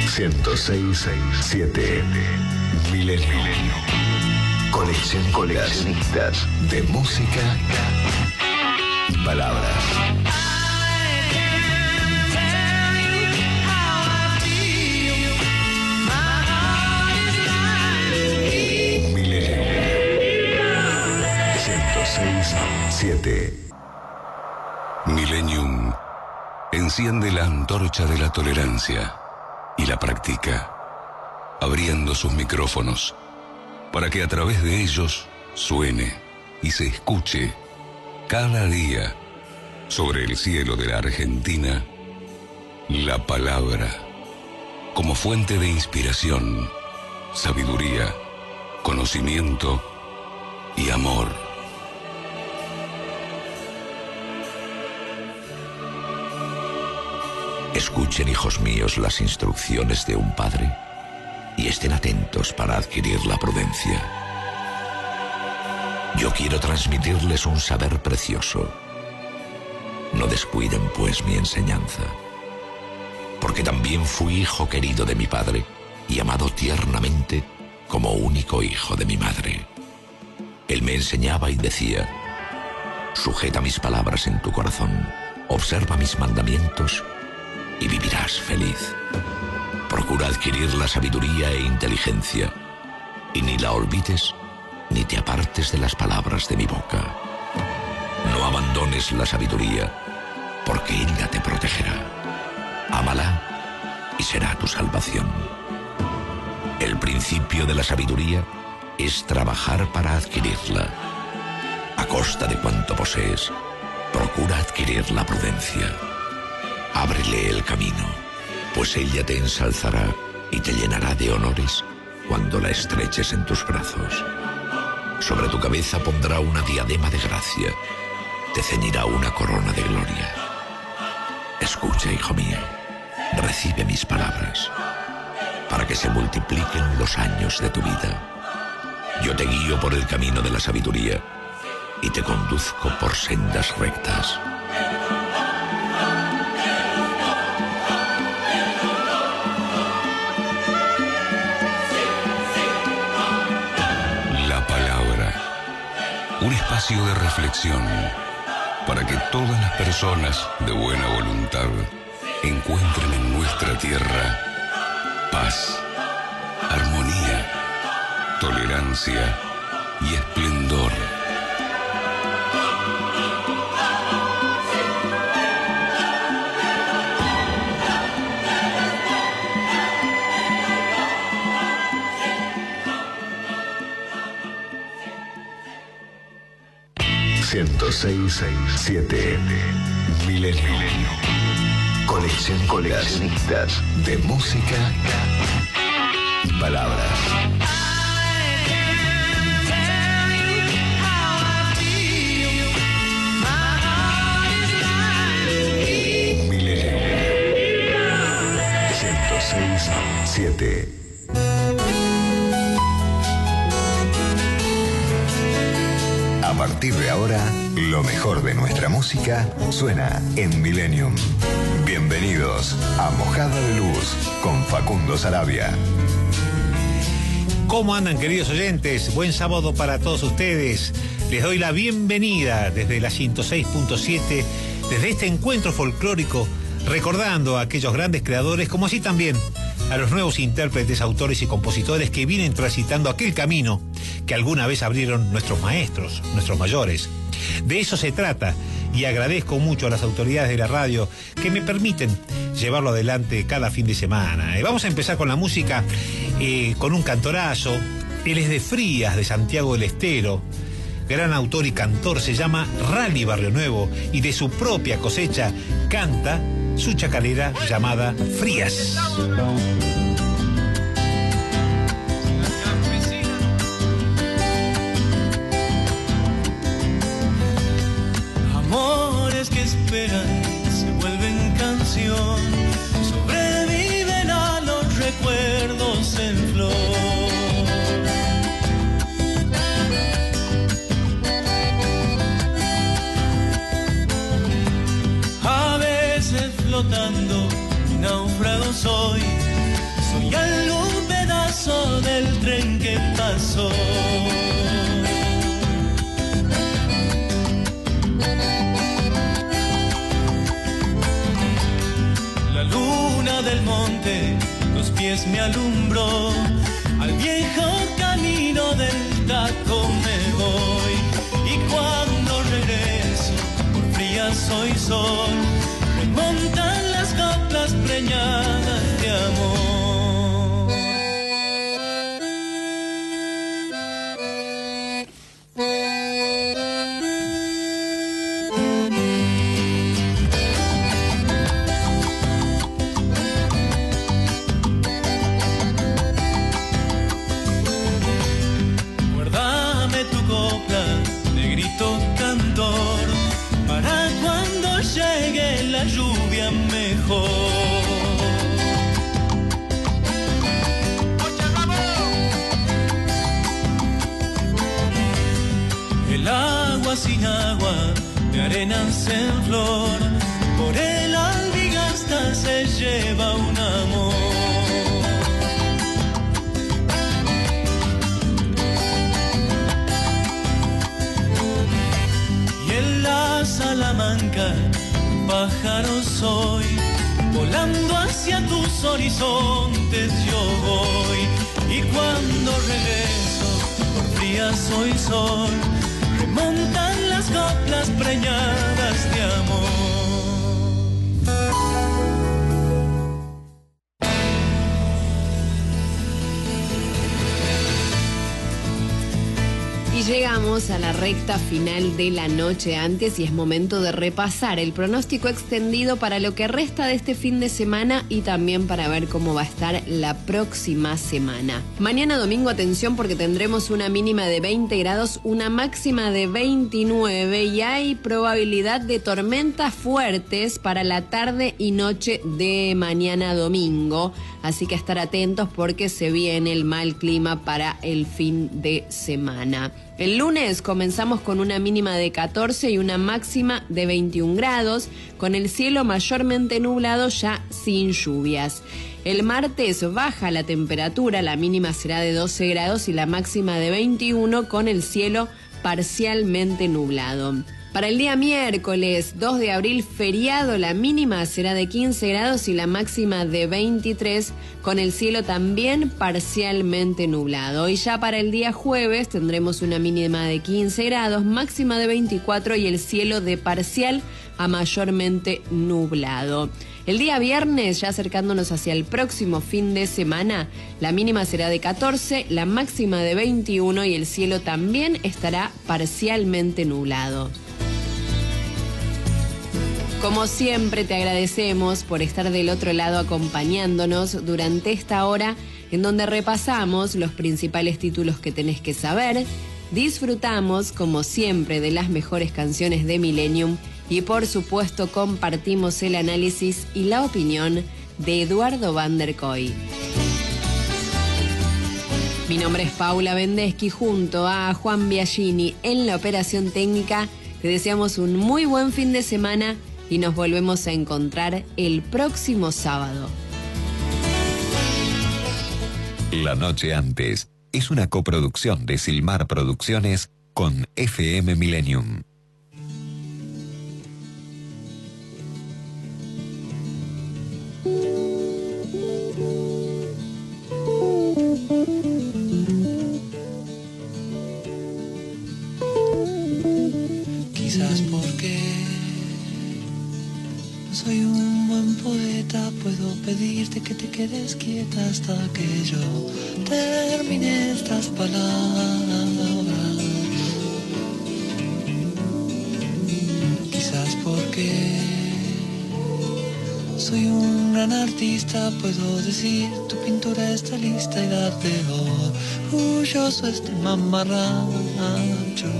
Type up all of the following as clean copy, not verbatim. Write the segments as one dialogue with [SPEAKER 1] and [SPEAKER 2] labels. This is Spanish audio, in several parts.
[SPEAKER 1] 106.7 Milenio. Coleccionistas de música y palabras. Milenio 106.7.
[SPEAKER 2] Millennium enciende la antorcha de la tolerancia y la practica, abriendo sus micrófonos para que a través de ellos suene y se escuche cada día sobre el cielo de la Argentina la palabra como fuente de inspiración, sabiduría, conocimiento y amor.
[SPEAKER 3] Escuchen, hijos míos, las instrucciones de un padre y estén atentos para adquirir la prudencia. Yo quiero transmitirles un saber precioso. No descuiden, pues, mi enseñanza, porque también fui hijo querido de mi padre y amado tiernamente como único hijo de mi madre. Él me enseñaba y decía: sujeta mis palabras en tu corazón, observa mis mandamientos y vivirás feliz. Procura adquirir la sabiduría e inteligencia, y ni la olvides ni te apartes de las palabras de mi boca. No abandones la sabiduría, porque ella te protegerá. Ámala y será tu salvación. El principio de la sabiduría es trabajar para adquirirla. A costa de cuanto posees, procura adquirir la prudencia. Ábrele el camino, pues ella te ensalzará y te llenará de honores cuando la estreches en tus brazos. Sobre tu cabeza pondrá una diadema de gracia, te ceñirá una corona de gloria. Escucha, hijo mío, recibe mis palabras, para que se multipliquen los años de tu vida. Yo te guío por el camino de la sabiduría y te conduzco por sendas rectas.
[SPEAKER 2] Un espacio de reflexión para que todas las personas de buena voluntad encuentren en nuestra tierra paz, armonía, tolerancia y esplendor.
[SPEAKER 1] .667 Milenio. Coleccionistas de música y palabras. Milenio 106.7. A partir de ahora, lo mejor de nuestra música suena en Millennium. Bienvenidos a Mojada de Luz con Facundo Sarabia.
[SPEAKER 4] ¿Cómo andan, queridos oyentes? Buen sábado para todos ustedes. Les doy la bienvenida desde la 106.7, desde este encuentro folclórico, recordando a aquellos grandes creadores, como así también a los nuevos intérpretes, autores y compositores que vienen transitando aquel camino que alguna vez abrieron nuestros maestros, nuestros mayores. De eso se trata, y agradezco mucho a las autoridades de la radio que me permiten llevarlo adelante cada fin de semana. Vamos a empezar con la música, con un cantorazo. Él es de Frías, de Santiago del Estero, gran autor y cantor, se llama Rally Barrio Nuevo, y de su propia cosecha canta su chacarera llamada Frías.
[SPEAKER 5] Amores que esperan se vuelven canción, sobreviven a los recuerdos en flor. A veces flotando, náufrago soy, soy algún pedazo del tren que pasó. La luna del monte, los pies me alumbró, al viejo camino del taco me voy. Y cuando regreso, por fría soy sol, remontan las coplas preñadas de amor. Guárdame tu copla, negrito cantor, para cuando llegue la lluvia mejor. El agua sin agua, de arenas en flor, por el albigasta se lleva un amor. Y en la Salamanca, pájaro soy, volando hacia tus horizontes yo voy. Y cuando regreso, por fría soy sol, remontan las coplas preñadas de amor.
[SPEAKER 6] Y llegamos a la recta final de la noche antes y es momento de repasar el pronóstico extendido para lo que resta de este fin de semana y también para ver cómo va a estar la próxima semana. Mañana domingo, atención, porque tendremos una mínima de 20 grados, una máxima de 29 y hay probabilidad de tormentas fuertes para la tarde y noche de mañana domingo. Así que estar atentos porque se viene el mal clima para el fin de semana. El lunes comenzamos con una mínima de 14 y una máxima de 21 grados, con el cielo mayormente nublado ya sin lluvias. El martes baja la temperatura, la mínima será de 12 grados y la máxima de 21 con el cielo parcialmente nublado. Para el día miércoles 2 de abril, feriado, la mínima será de 15 grados y la máxima de 23, con el cielo también parcialmente nublado. Y ya para el día jueves tendremos una mínima de 15 grados, máxima de 24 y el cielo de parcial a mayormente nublado. El día viernes, ya acercándonos hacia el próximo fin de semana, la mínima será de 14, la máxima de 21 y el cielo también estará parcialmente nublado. Como siempre, te agradecemos por estar del otro lado acompañándonos durante esta hora en donde repasamos los principales títulos que tenés que saber, disfrutamos, como siempre, de las mejores canciones de Millennium y, por supuesto, compartimos el análisis y la opinión de Eduardo Van der Kooi. Mi nombre es Paula Vendeschi, junto a Juan Biagini en la operación técnica. Te deseamos un muy buen fin de semana y nos volvemos a encontrar el próximo sábado.
[SPEAKER 1] La noche antes es una coproducción de Silmar Producciones con FM Millennium.
[SPEAKER 5] Quizás porque no soy un buen poeta, puedo pedirte que te quedes quieta hasta que yo termine estas palabras. Quizás porque soy un gran artista, puedo decir tu pintura está lista y darte orgulloso este mamarracho.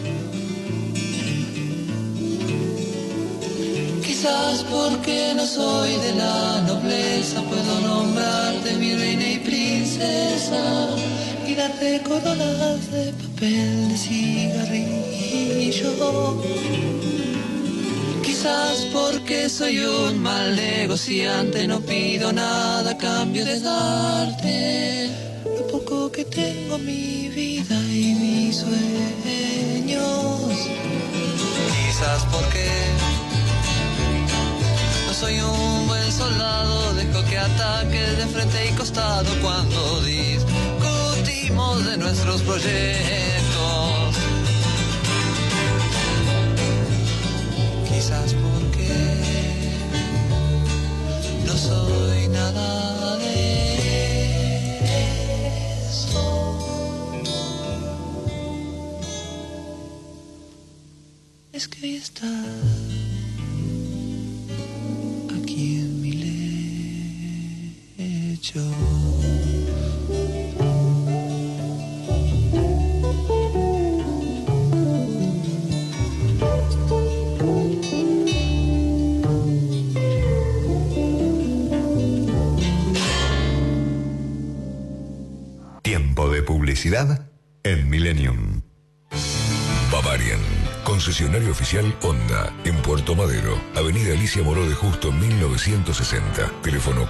[SPEAKER 5] Quizás porque no soy de la nobleza, puedo nombrarte mi reina y princesa y darte coronas de papel de cigarrillo. Quizás porque soy un mal negociante, no pido nada a cambio de darte lo poco que tengo, mi vida y mis sueños. Quizás porque no soy un buen soldado, dejo que ataque de frente y costado cuando discutimos de nuestros proyectos. Quizás porque no soy nada de eso. Es que hoy estás aquí en mi lecho.
[SPEAKER 1] Tiempo de publicidad en Millennium.
[SPEAKER 2] Bavarian, concesionario oficial Honda, en Puerto Madero, Avenida Alicia Moró de Justo 1960, teléfono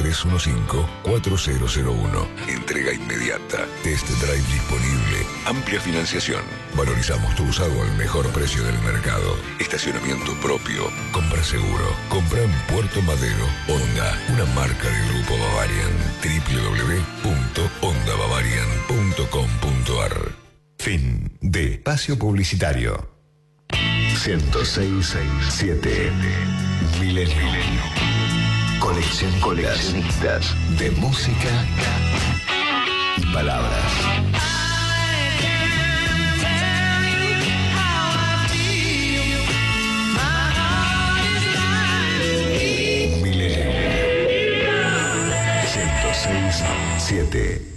[SPEAKER 2] 4315-4001. Entrega inmediata, test drive disponible, amplia financiación. Valorizamos tu usado al mejor precio del mercado. Estacionamiento propio, compra seguro. Compra en Puerto Madero. Honda, una marca del grupo Bavarian. www.hondabavarian.com.ar.
[SPEAKER 1] Fin de espacio publicitario. 106.7 Millennium. Coleccionistas de música y palabras. Millennium 106.7.